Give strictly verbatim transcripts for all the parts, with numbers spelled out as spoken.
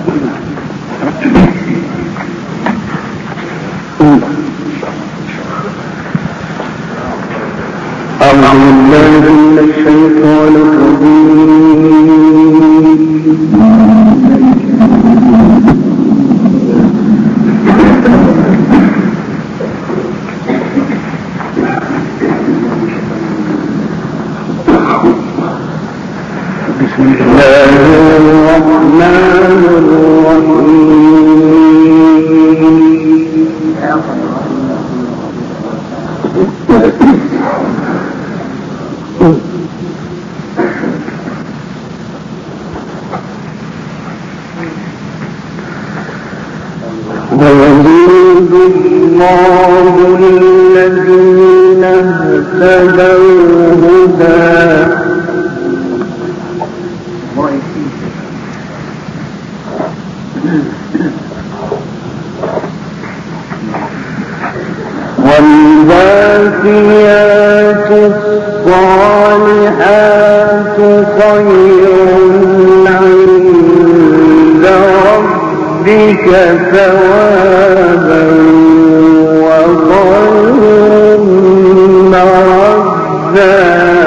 أعوذ بالله من الشيطان الرجيم. بسم الله الرحمن ويزيد الله الذين اهتدوا هدى والباقيات الصالحات خير عند ربك ثوابا وخير مردا.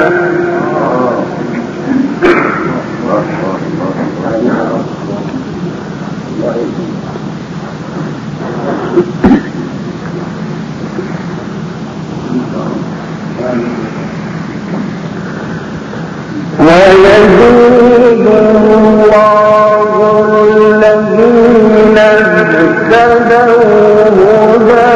ويزيد الله الذين اهتدوا هدى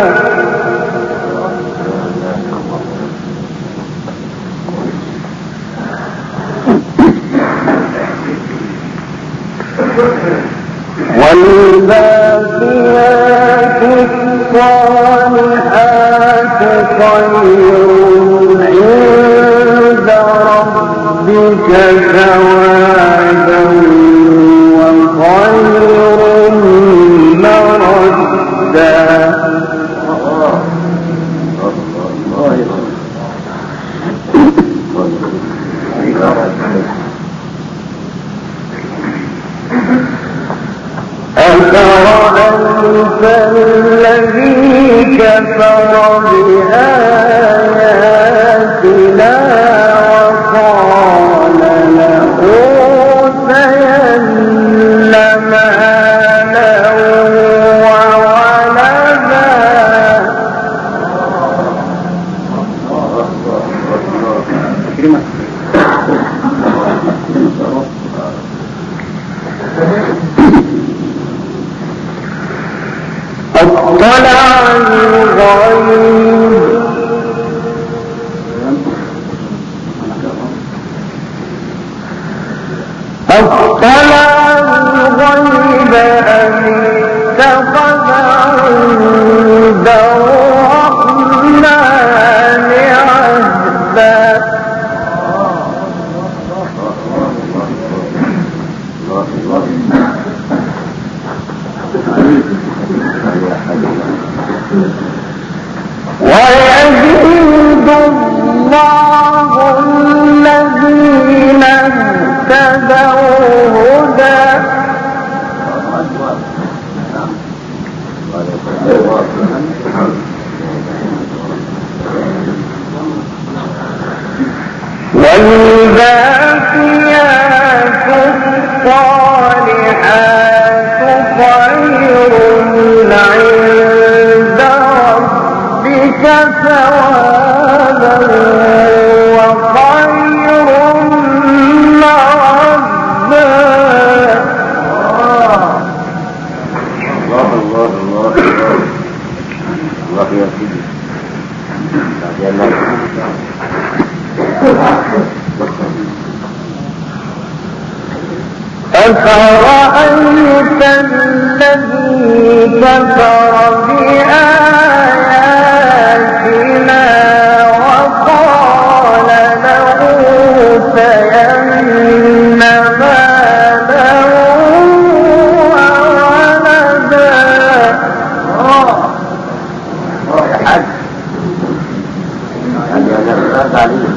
والباقيات الصالحات خير عند ربك ثوابا وخير مردا. أفرأيت الذي كفر بآياتنا وقال لأوتين مالا وولدا اطلع الغيب اطلع الغيب أم اتخذ عند الرحمن عهدا. ويزيد الله الذين اهتدوا هدى والباقيات الصالحات خير عند ربك ثوابا وخير مردا. الله الله الله الله يا سيدي. أفرأيت الذي كفر بآياتنا وقال لأوتين مالا وولدا. يا حاج يعني أنا أستاذ علي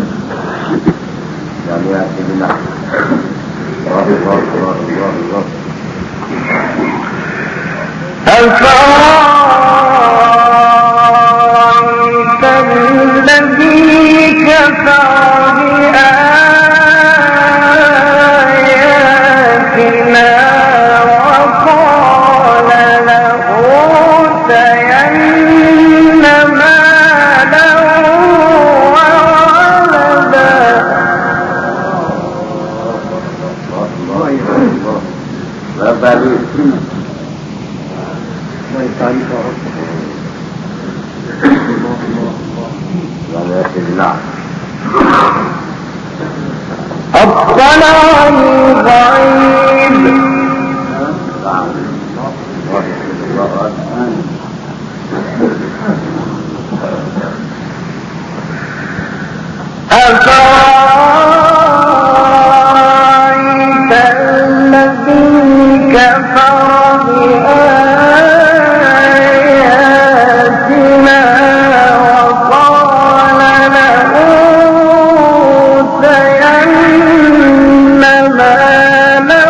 يعني يا سيدنا الله الله الله الله أفرأيت الذي كفر بآياتنا وقال لأوتين مالا وولدا لا بالي أطلع الغيب أفرأيت الذي كفر بآياتنا وقال لأوتين مالا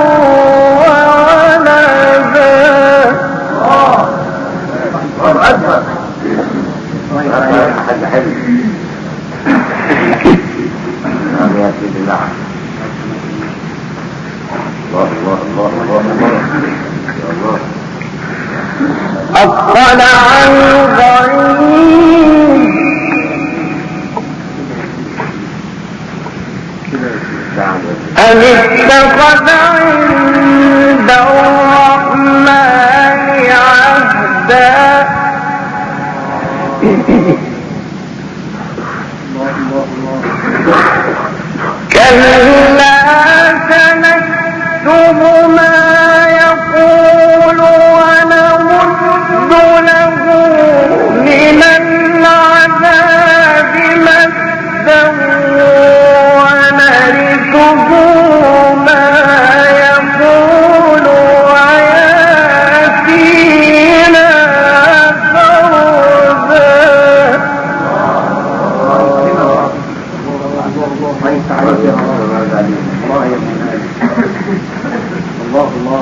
وولدا أطلع الغيب أم اتخذ عند الرحمن عهدا كلا سنكتب ما يقول ونمد له من العذاب مدا ونرثه ما يقول ويأتينا فردا الله الله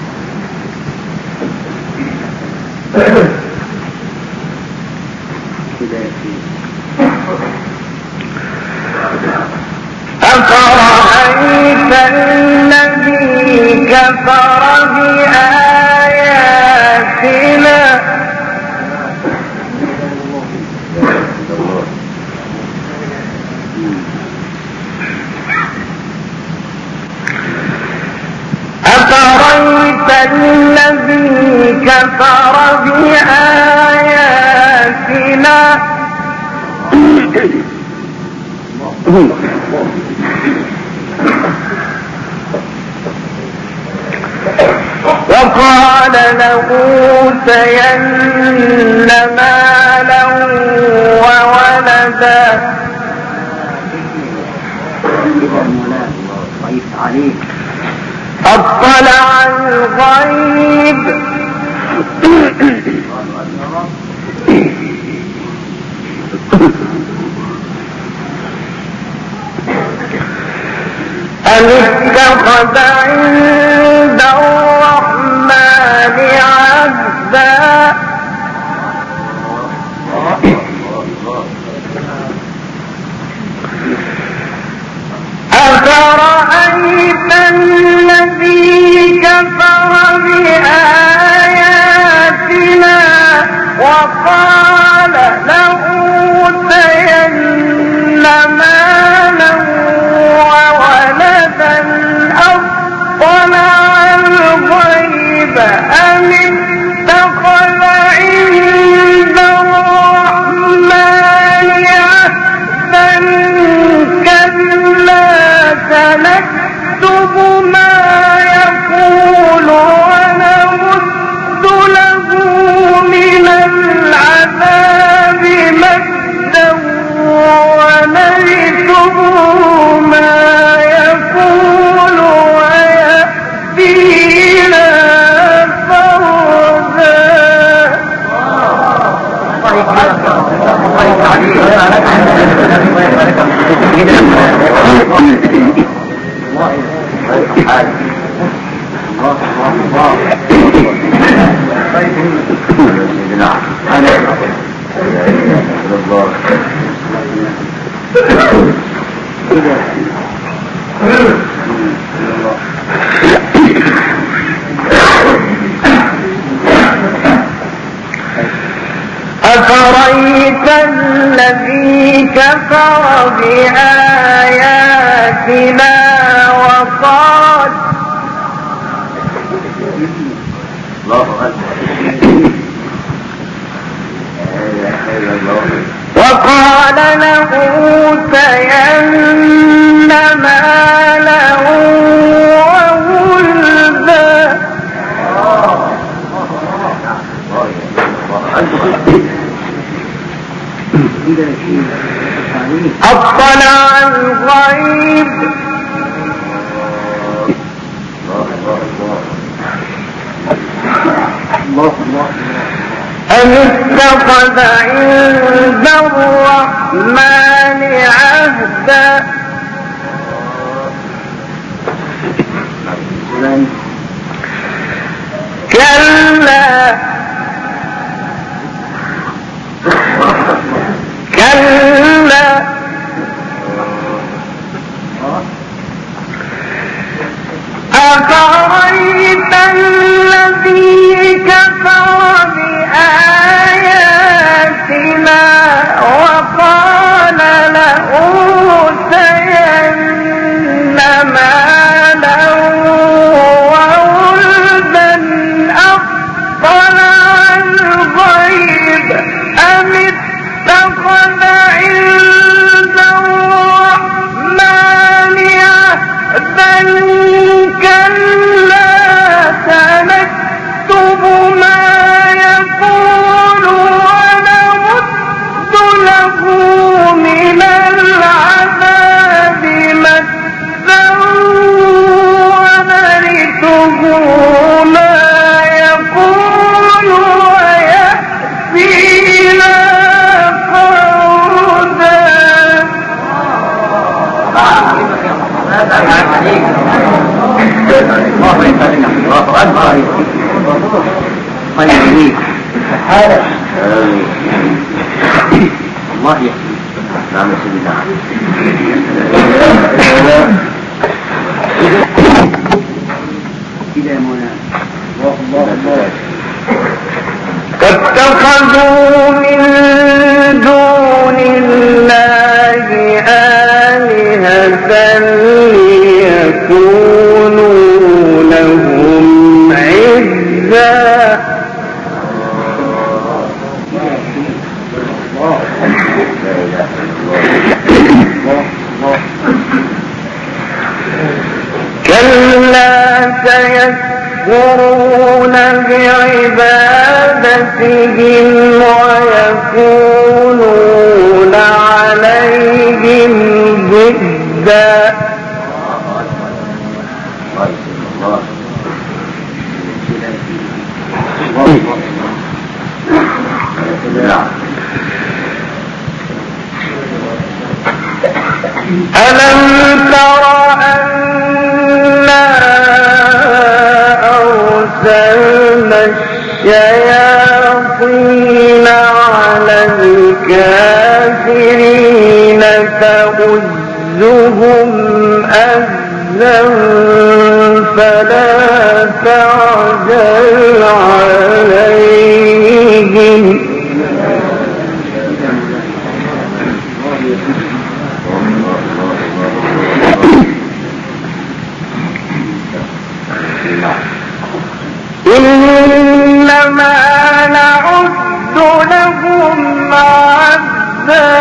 أفرأيت الذي كفر بآياتنا أفرأيت الذي كفر بآياتنا وقال لأوتين مالا وولدا أطلع الغيب أم اتخذ عند الرحمن عهدا أفرأيت الذي كفر بآياتنا وقال لأوتين مالا وولدا أطلع الغيب أم اتخذ عند الرحمن عهدا كلا سنكتب ما يقول ونمد له من العذاب مدا ونرثه ما يقول ويأتينا فردا أفرأيت الذي كفر بآياتنا وقال وقال لأوتين مالا وولدا أطلع الغيب أم اتخذ عند الرحمن عهدا كلا كلا أفرأيت الذي كفر بآياتنا وقال لأوتين مالا وولدا أطلع الغيب أم اتخذ عند الرحمن عهدا كلا سنكتب ما يقول ونمد له من العذاب مدا ونرثه ما يقول ويأتينا فردا. الله يسلمك الله أكبر الله يهديك الله يهديك نعم سيدنا كده يا مولانا الله الله فاتخذوا من دون الله آلهة ليكونوا لهم عزا كلا سيكفرون بعبادتهم ويكونون عليهم ضدا. ألم تر أنا أرسلنا الشياطين على الكافرين تؤزهم أزا فلا تعجل عليهم إنما نعد لهم عدا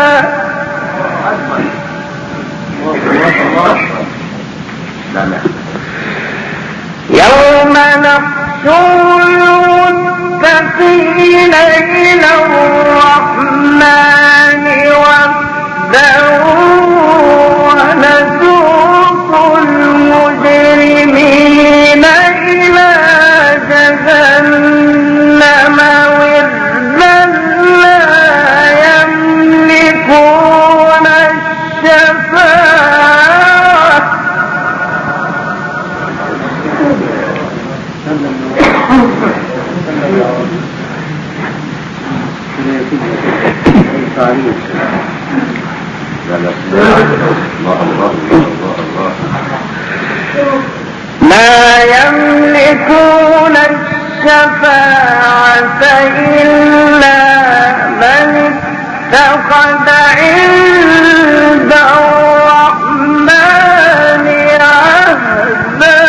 يوم نحشر المتقين إلى الرحمن وفدا ونسوق المجرمين إلى جهنم وردا لا يملكون الشفاعة لا يملكون الشفاعة إلا من اتخذ عند الرحمن عهدا.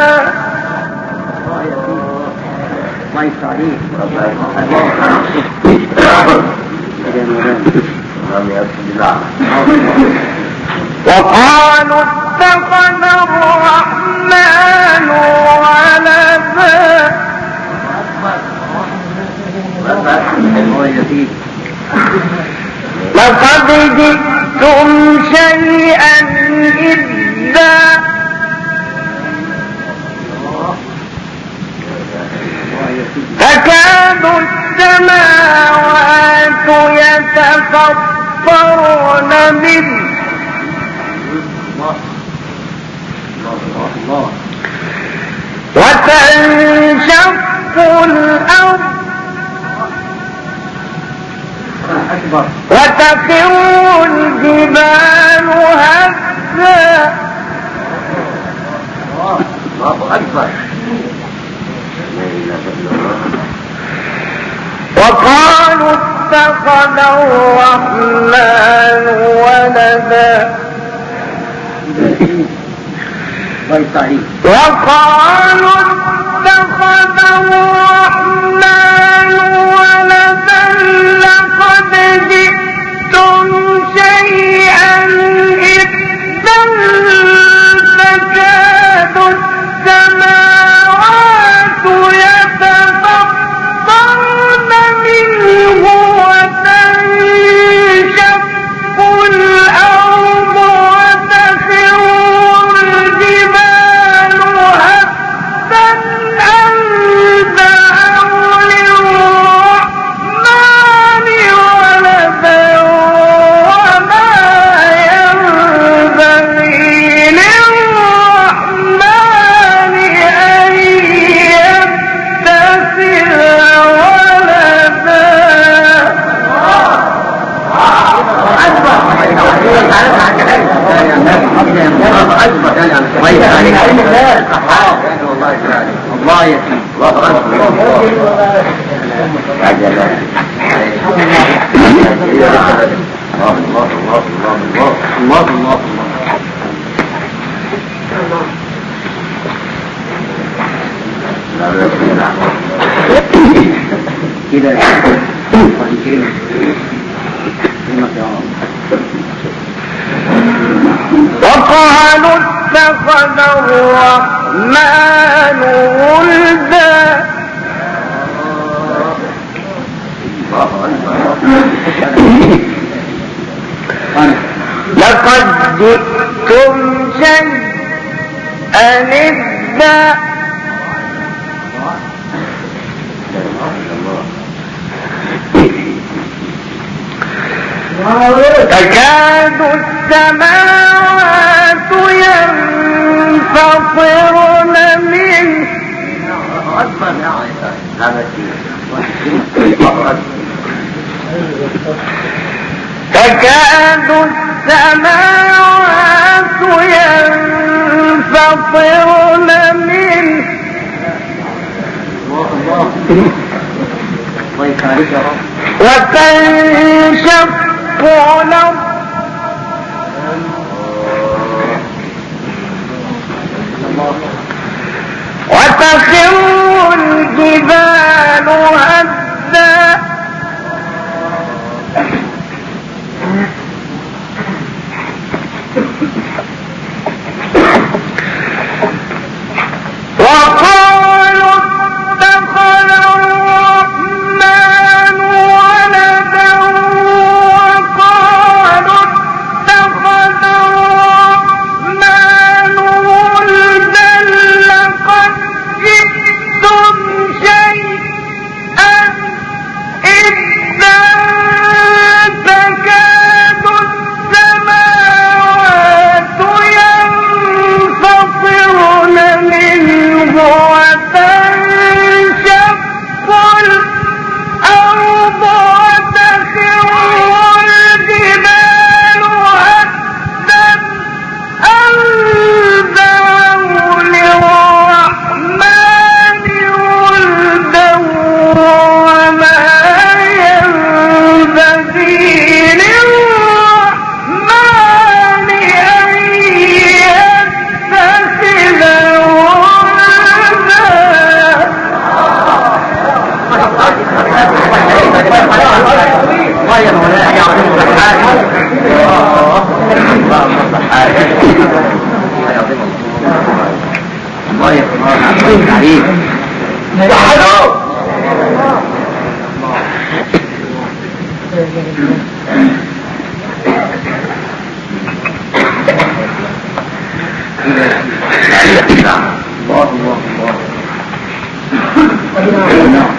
ما يستعيد وقالوا اتخذ الرحمن ولدا. لقد جئتم شيئا إدا. تكاد السماوات يتفطرن منه وتنشق الأرض وتخر الجبال هدا. وقالوا اتخذ الرحمن ولدا. وقالوا اتخذ الرحمن ولدا. لقد جئتم شيئا إدا. تكاد السماوات يتفطرن منه وتنشق الأرض وتخر الجبال هدا أن دعوا للرحمن ولدا. وما ينبغي للرحمن أن يتخذ ولدا. الله يسلمك. الله الله الله كده وقالوا اتخذ الرحمن ولدا. لقد جئتم شيئا إدا. تكاد السماوات ينفطرن منه تكاد السماوات ينفطرن منه وتنشق الأرض وتخر الجبال هدا. وقالوا اتخذ الرحمن ولدا. وقالوا عليك وحدوه الله الله الله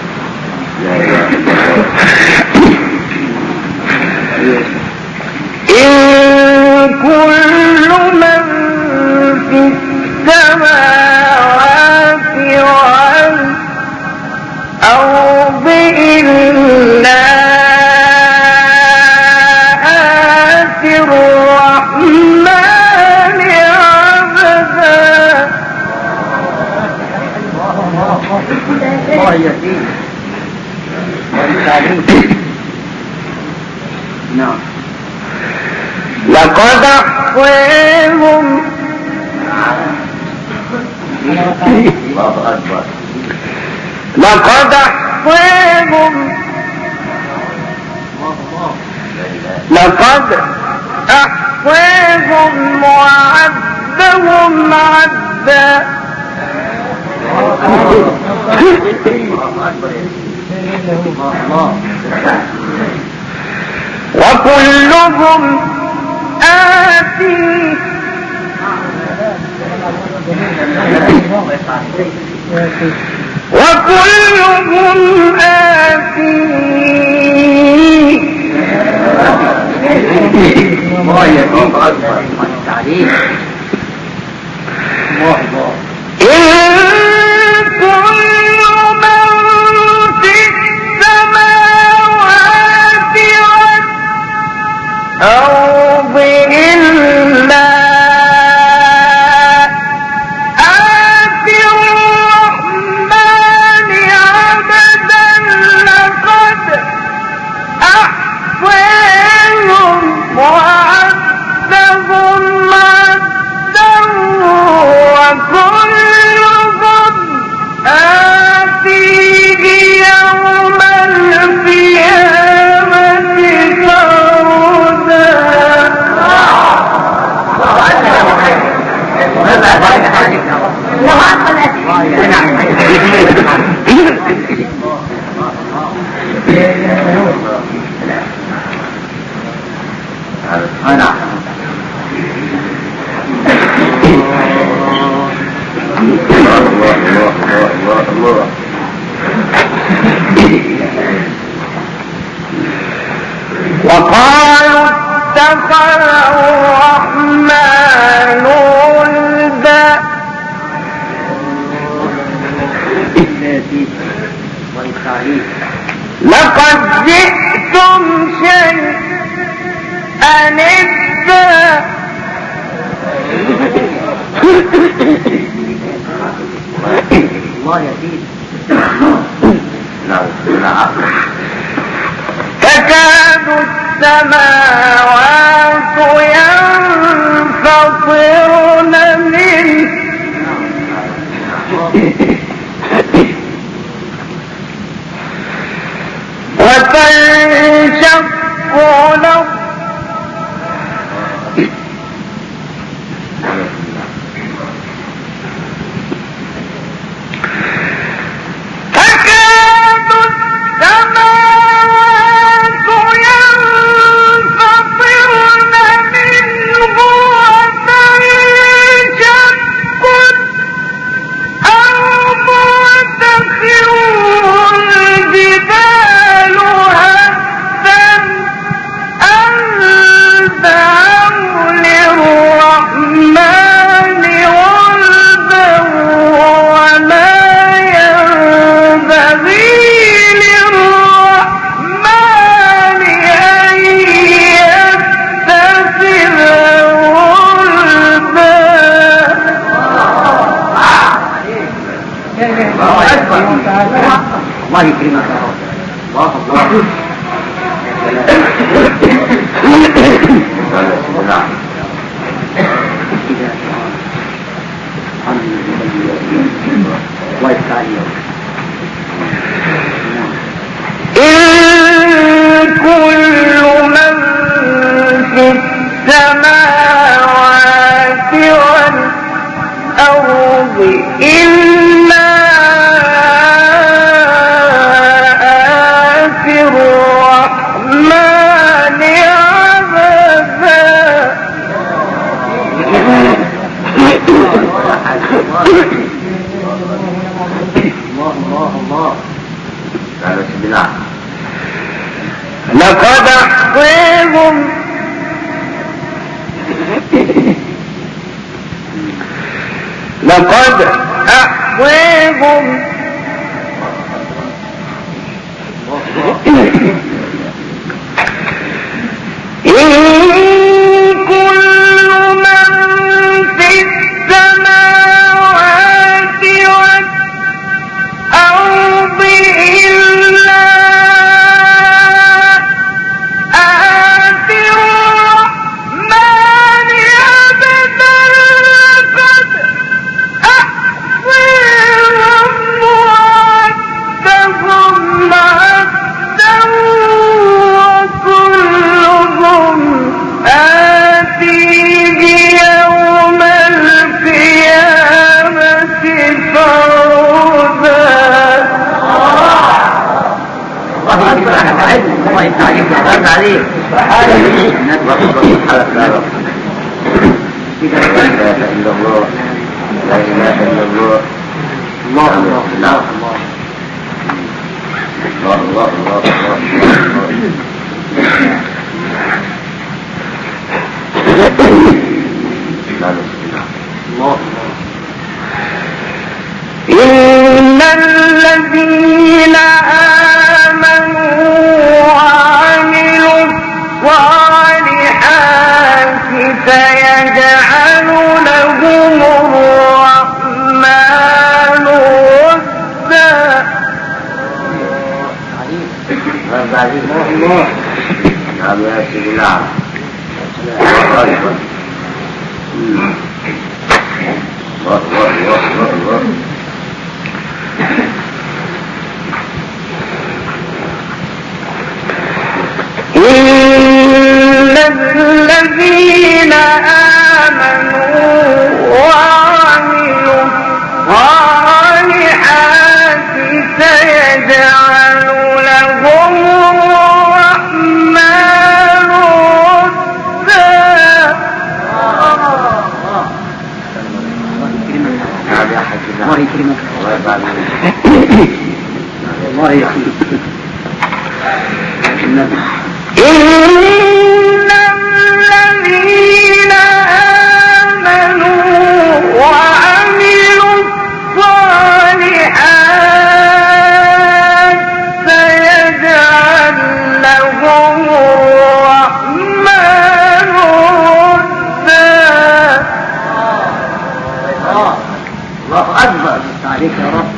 إن كل من في السماوات والأرض إلا آتي الرحمن عبدا. الله يهديك نعم. لقد أحصيهم الله أكبر. لقد أحصيهم لقد أحصيهم وعدهم عدا. وكلهم آتيه وكلهم آتيه الله يهديك أكبر. التعليم الله الله. إن كل من في السماوات والأرض إلا آتي الرحمن عبدا. لقد أحصيهم وعدهم عدا وكلهم آتيه يوم القيامة فردا. أنا الله الله الله الله. وقالوا اتخذ الرحمن ولدا. لقد جئتم شيئا إدا. الله يهديك. لا لا تكاد السماوات ينفطرن منه وتنشق الأرض الله يكرمك. الله الله. الله يستعين. إن كل من في السماوات والأرض إلا الله الله الله. لا بسم الله. لقد أحصيهم لقد أحصيهم إن كل من في السماوات والأرض إلا آتي الرحمن عبدا لقد أحصيهم وعدهم عدا وكلهم آتيه يوم القيامة فردا. الله أكبر. الله يتعلم الله عليه. ندوة الحلق لا رب. لا إله إلا الله. لا إله إلا الله. الله الله الله الله الله الله الله. إن الذين آمنوا وعملوا الصالحات سيجعل لهم الرحمن ودا. الله نعم يا سيدي. نعم الله أكبر. الله الله الله الله. إن الذين آمنوا وعملوا الصالحات سيجعل لهم الرحمن ودا. نعم يا حاج. الله يكرمك. الله يبارك الله يحييك. إن الذين آمنوا وعملوا الصالحات سيجعل لهم الرحمن ودا. الله أكبر. عليك يا رب.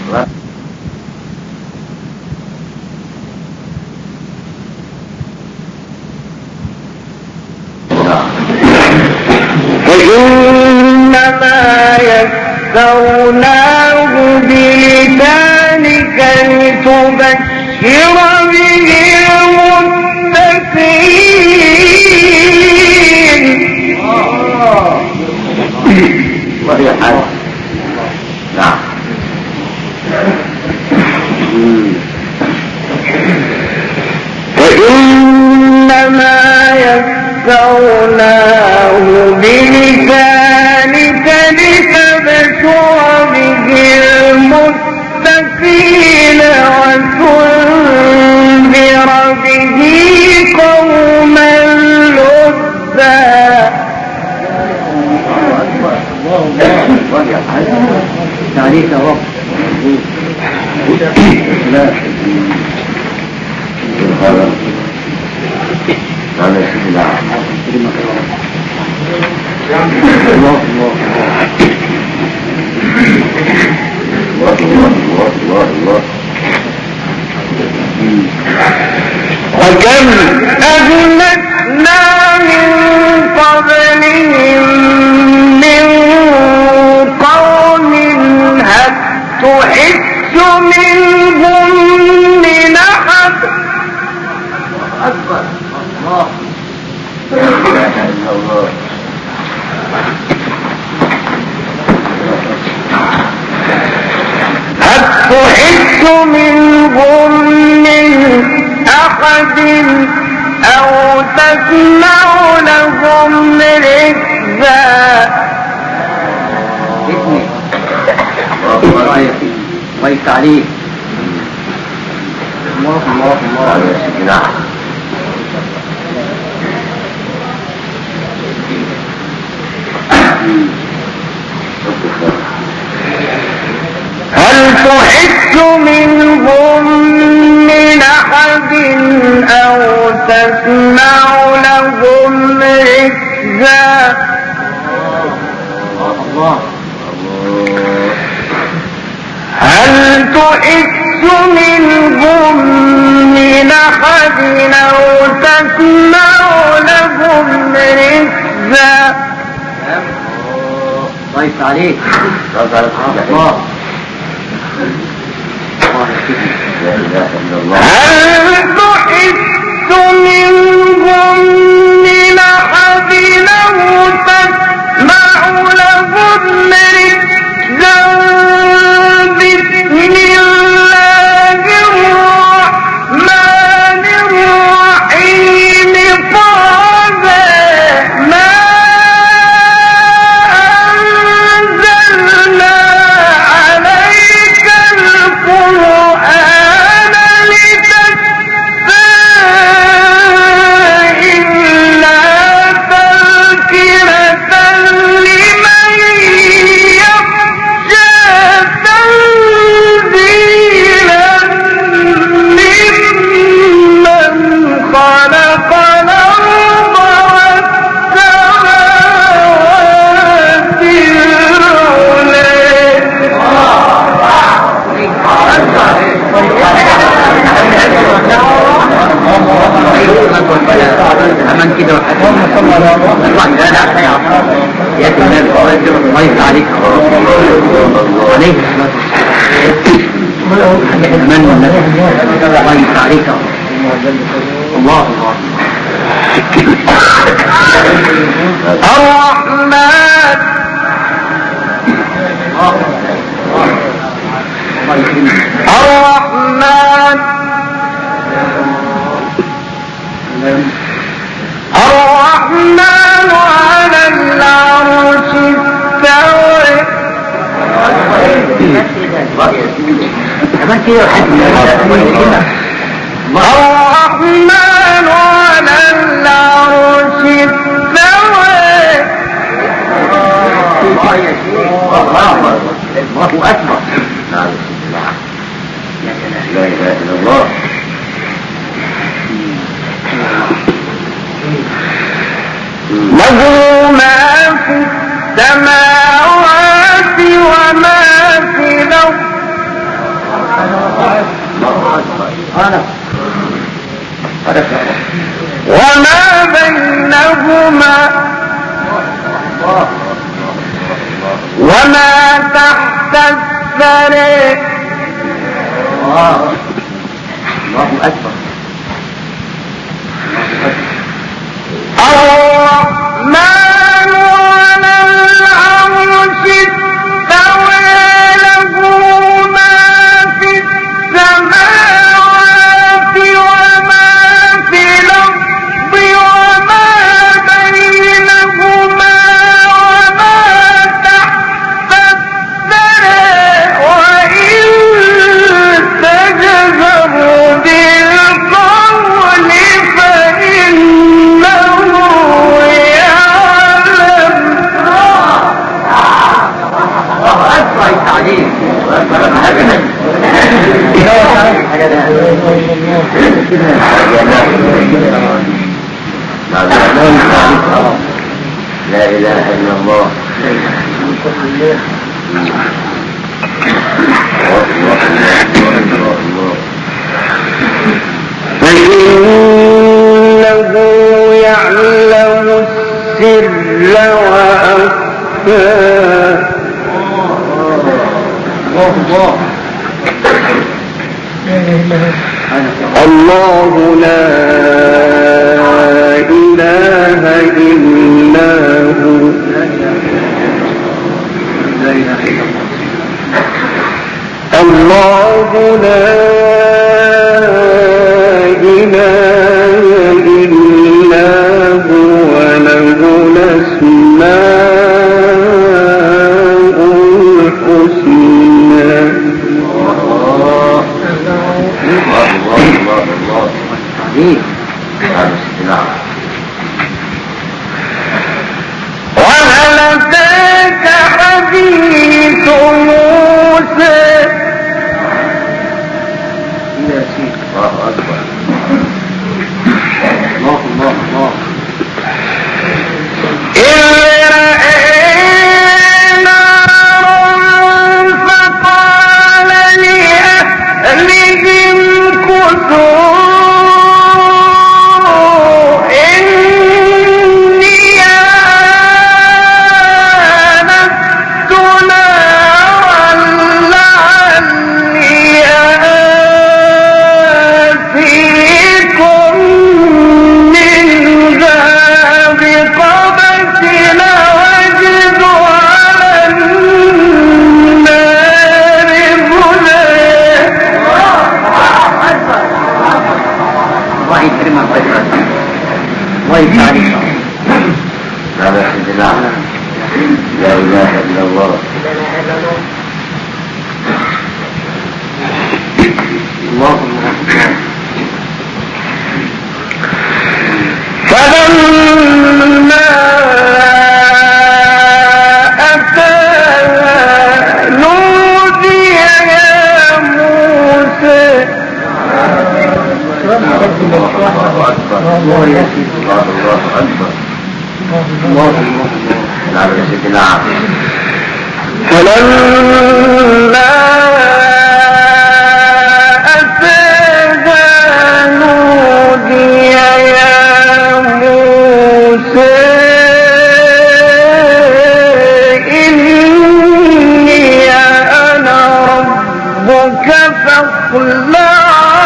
فإنما يسرناه بلسانك لتبشر به المتقين. الله يحييك. نعم. فإنما يسرناه بلسانك لتبشر به المتقين وتنذر به قوما لدا. عليك يا رب. لا هذا هذا شيء. لا الله الله الله الله الله. وكم أهلكنا من قبلهم من قوم هل تحس منهم من أحد. أكبر. الله لا إله إلا الله. هل تحس منهم من أحد أو تسمع لهم ركزا. الله الله التعليم. الله الله الله. نعم. هل تحس منهم من أحد أو تسمع لهم ركزا؟ الله. هل تحس منهم من أحد أو تسمع لهم ركزا؟ الله عليك. الله. هل تحس منهم من أحد أو تسمع لهم ركزا؟ بسم الله الرحمن الرحيم. طه ما أنزلنا عليك القرآن لتشقى إلا تذكرة لمن يخشى تنزيلا ممن خلق الأرض والسماوات العلى. أمن كده لا لا يا كمان الله يفتح عليك عليك أمن الله يفتح عليك الله الرحمن الرحمن الرحمن على العرش استوى. أمن كده الرحمن على العرش استوى. الله أكبر. لا إله إلا الله. له ما في السماوات وما في الأرض وما بينهما وما تحت الثرى. الله أكبر. الرحمن على العرش استوى. له ما في السماوات وما في الأرض وما بينهما وما تحت الثرى. وإن تجهر بالقول فإنه لا إله إلا الله. فإنه يعلم السر وأخفى. الله لا إله إلا هو. الله لا إله إلا هو له الأسماء الحسنى. الله يا سيدي الله الله أكبر الله الله نعم يا سيدي نعم فلما أتاها نودي يا موسى إني أنا ربك فاخلع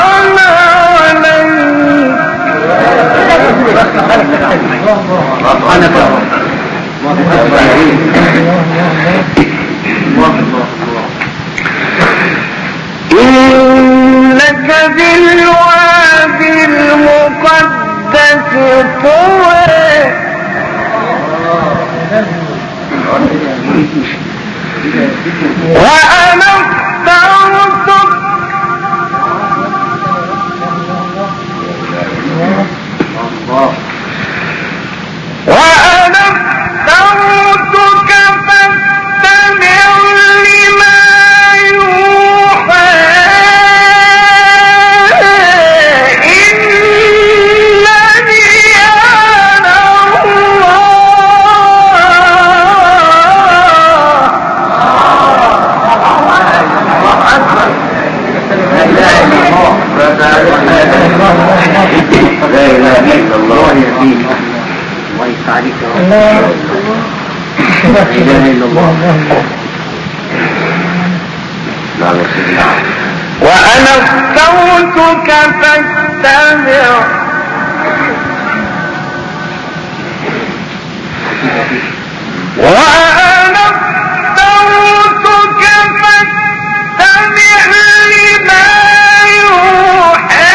إنك بالواد المقدس طوى وأنا اخترتك وأنا اخترتك فاستمع لما يوحى إنني أنا لا إله إلا الله يا سيدي الله يسعدك لا إله إلا الله نعم يا سيدي نعم وأنا اخترتك فاستمع وأنا اخترتك فاستمع لما يوحى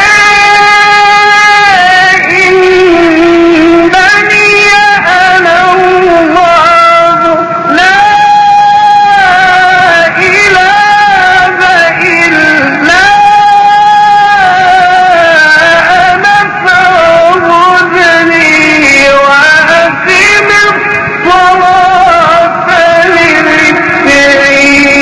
إنني أنا الله لا إله إلا أنا فاعبدني وأقم الصلاة لذكري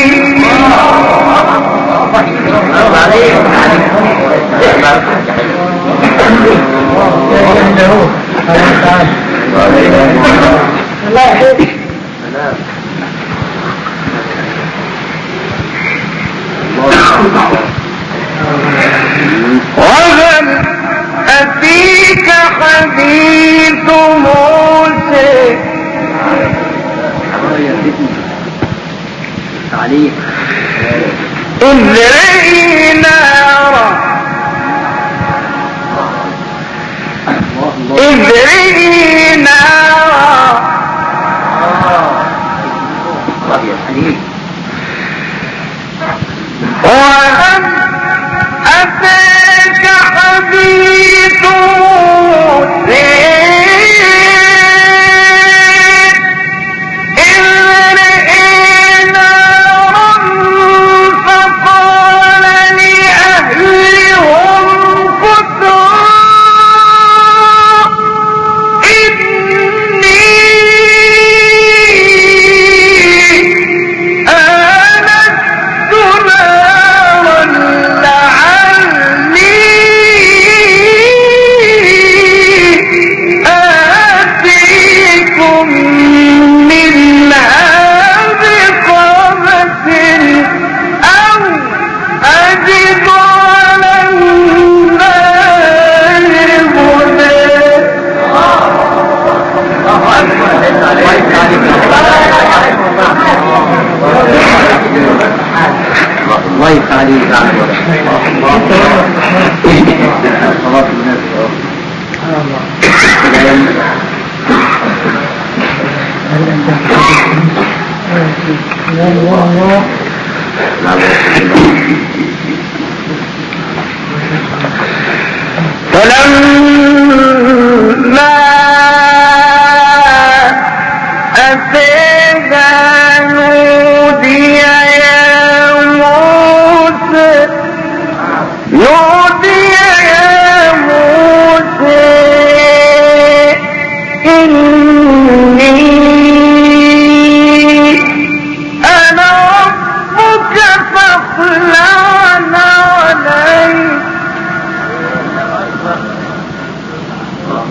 وهل أتيك حديث موسى عليك إذ رأي نارا إذ رأي نارا وهل أتاك حديث موسى إذ رأي نارا فقال لأهلهم كثوا إني آنست نارا لعلي آتيكم منها بقبس أو أجد على النار هدى الله يسعدك صلاة الناس فلما أتاها نودي يا موسى نودي يا موسى إني أنا ربك فاخلع عليك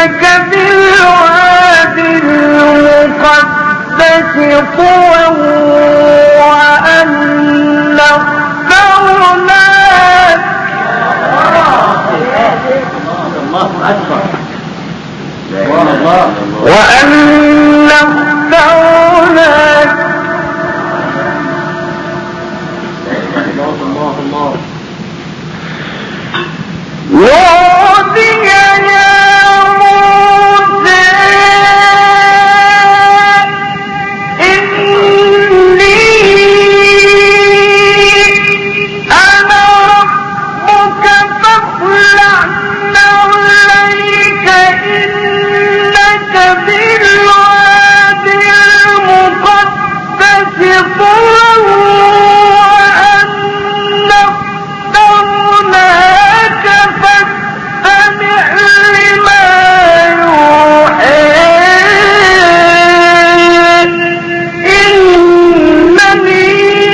إنك بالواد المقدس طوى وأن اخترناك وأن اخترناك نودي يا موسى إني أنا ربك فاخلع نعليك إنك بالواد المقدس طوى وأن اخترناك فاستمع لما يوحى إنني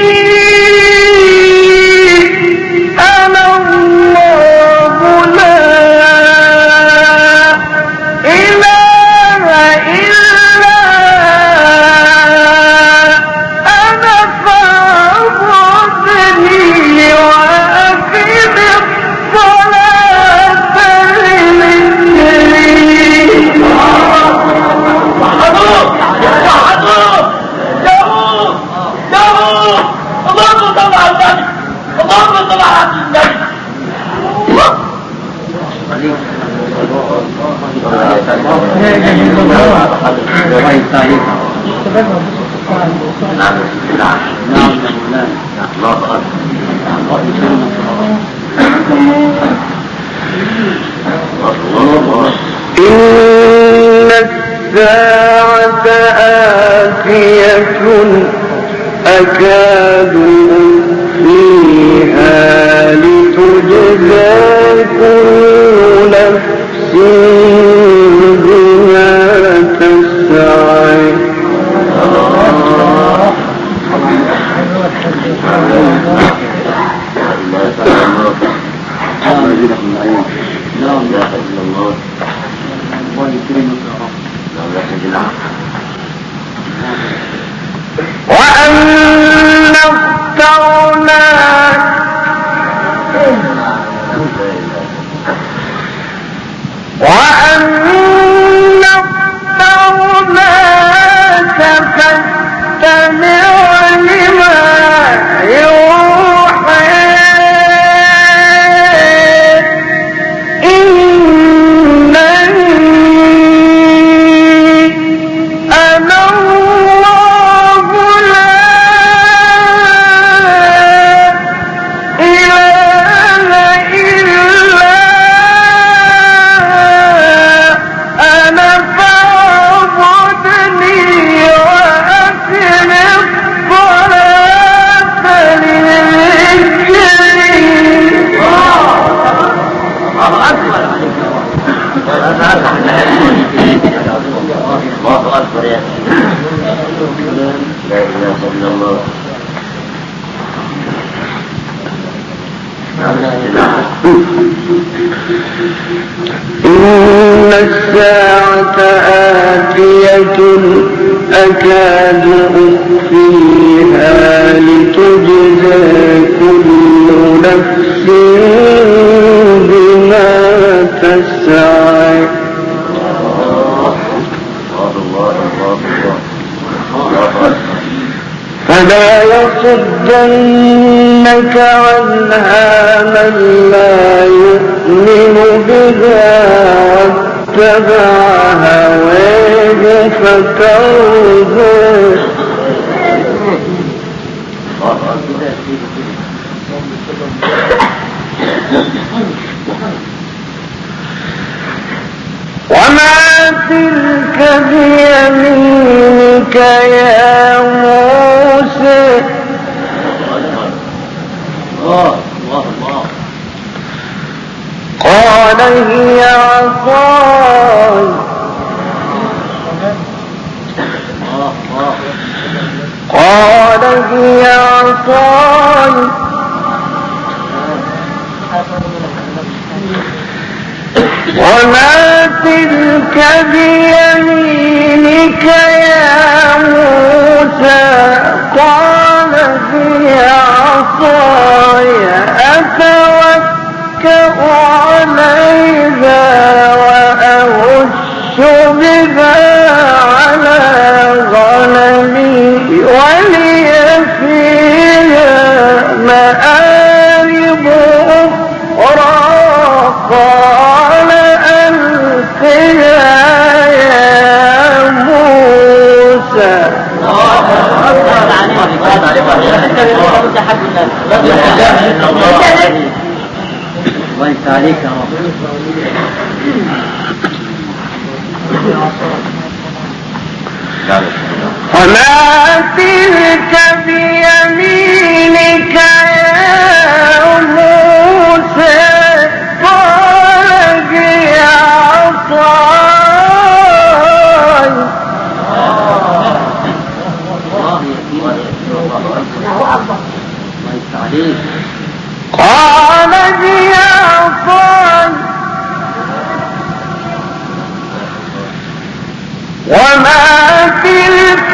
أنا الله لا إله إلا أنا فاعبدني وأقم الصلاة لذكري إن الساعة آتية أكاد أخفيها لتجزى كل نفس بما تسعى وأن اخترناك وأن اخترناك فاستمع لما يوحى إنني أنا الله لا إله إلا أنا فاعبدني وأقم الصلاة لذكري الله أكبر يا لا إله إلا الله إن الساعة آتية أكاد أخفيها لتجزى كل نفس بما تسعى فلا يصدنك عنها من لا يؤمن بها واتبع هواه فترضى وما تلك بيمينك يا موسى قال هي عصاي قال هي عصاي وما تلك بيمينك يا موسى قال هي عصاي أتوكأ عليها وأهش بها على غنمي ولي فيها مآرب أخرى قال ألقها يا موسى وانت عليك وما تلك بيمينك يا موسى قال هي عصاي قال هي عصاي وما تلك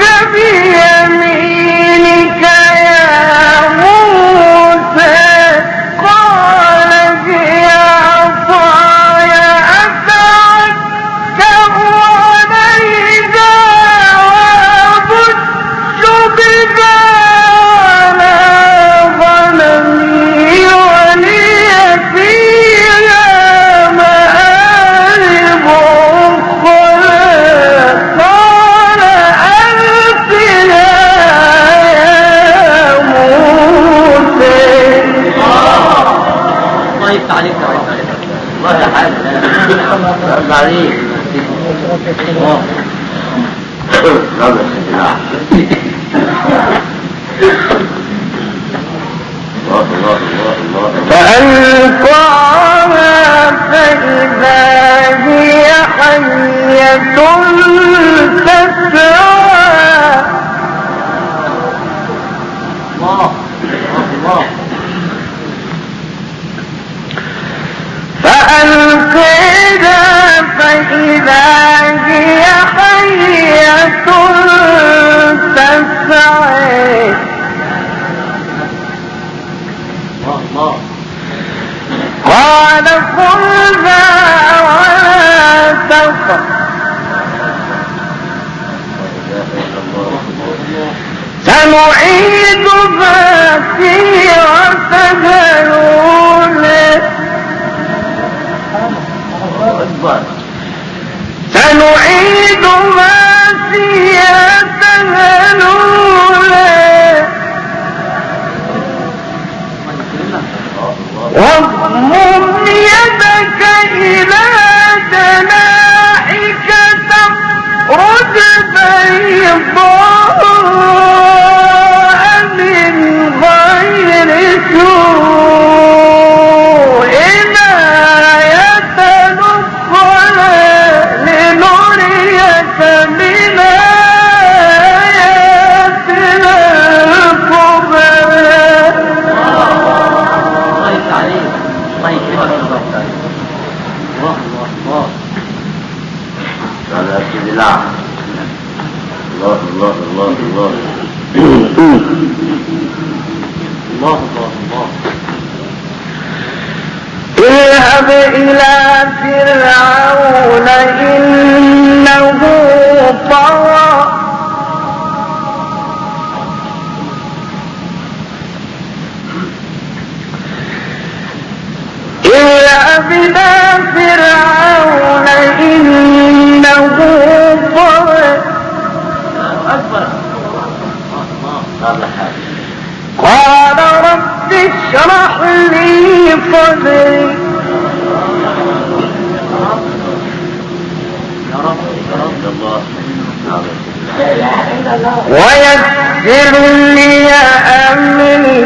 بيمينك يا موسى قال هي عصاي أتوكأ عليها وأبش بها على غنمي ولي فيها مآرب أخرى قال ألقها يا موسى. الله يفتح عليك الله تعالى الله عليك الله فألقاها فإذا هي حية تسعى الله الله فألقيها فإذا هي حية تسعى الله قال خذها ولا تخف سنعيدها سيرتها الأولى سنعيدها سيرتها الأولى واضمم يدك إلى جناحك تخرج بيضاء من غير سوء آية أخرى لنريك من آياتنا الكبرى. الله يكرمك الله الله الله هذا سيد الله الله الله الله الله الله الله اذهب إلى فرعون إنه طغى اذهب إلى فرعون إنه طغى قال رب اشرح لي صدري ويسر لي أمري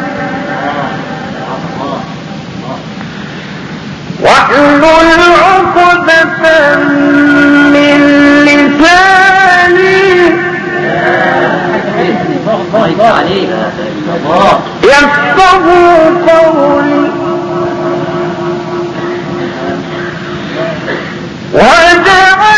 واحلل عقدة من لساني يفقهوا قولي واجعل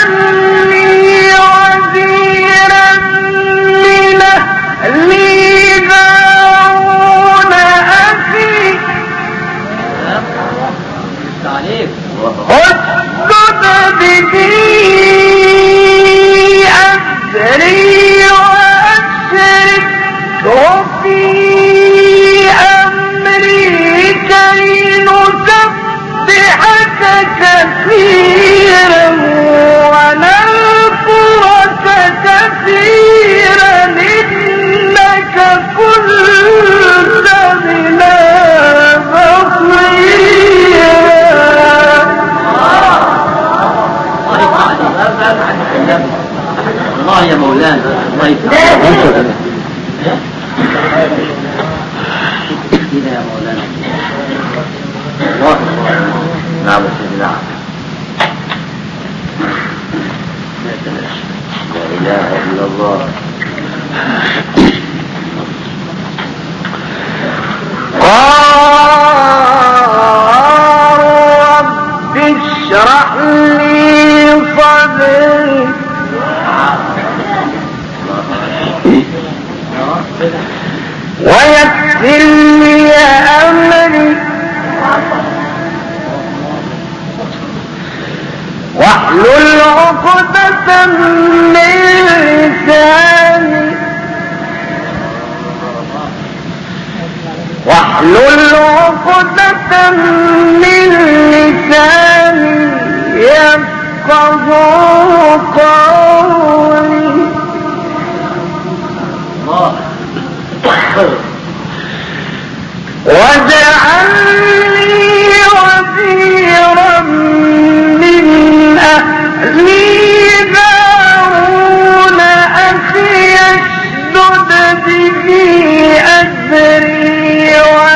الله يا مولانا الله يسلمك كده يا مولانا الله نعم سيدي نعم لا إله إلا الله قال رب اشرح لي صدري ويسر لي أمري واحلل عقدة من لساني واحلل عقدة من لساني يفقه قولي واجعل لي وزيرا من أهلي هارون أخي اشدد به أزري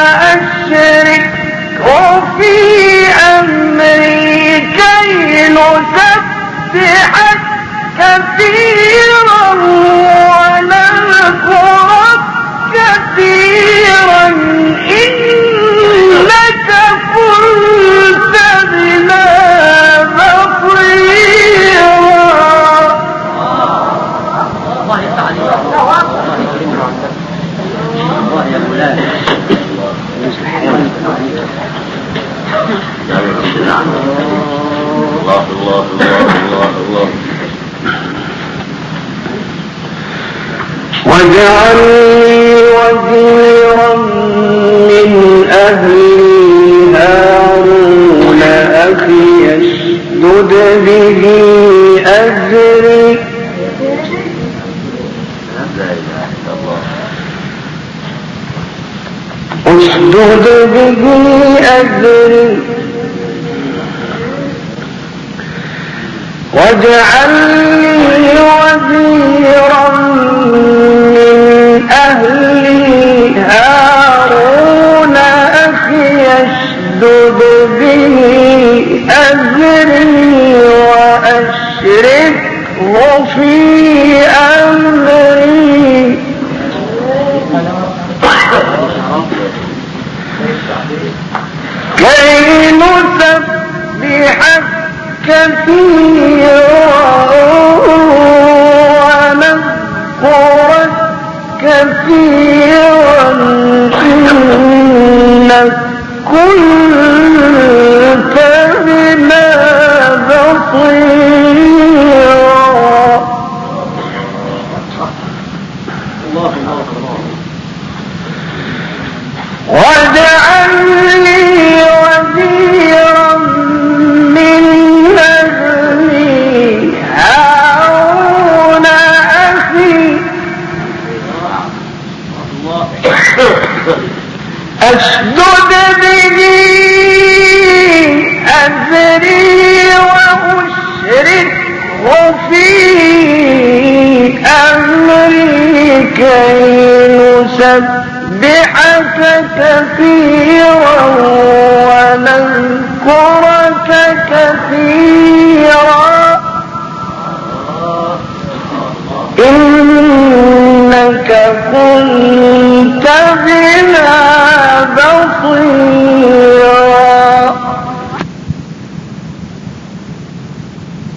وأشركه في أمري كي نسبحك كثيرا ونذكرك كثيرا إنك كنت بنا بصيرا. الله يسعدك الله يا مولانا الله الله الله الله واجعل لي وزيرا من أهلي هارون أخي اشدد به أزري لا إله إلا الله اشدد به أزري واجعل لي وزيرا من أهلي هارون أخي اشدد به أزري وأشركه في أمري كي نسبحك كثيرا ونذكرك كثيرا إنك كنت بنا بصيرا. واجعل لي وزيرا من أهلي هارون أخي أشدد به أزري وأشركه في أمري كي نسبحك كثيرا ونذكرك كثيرا إن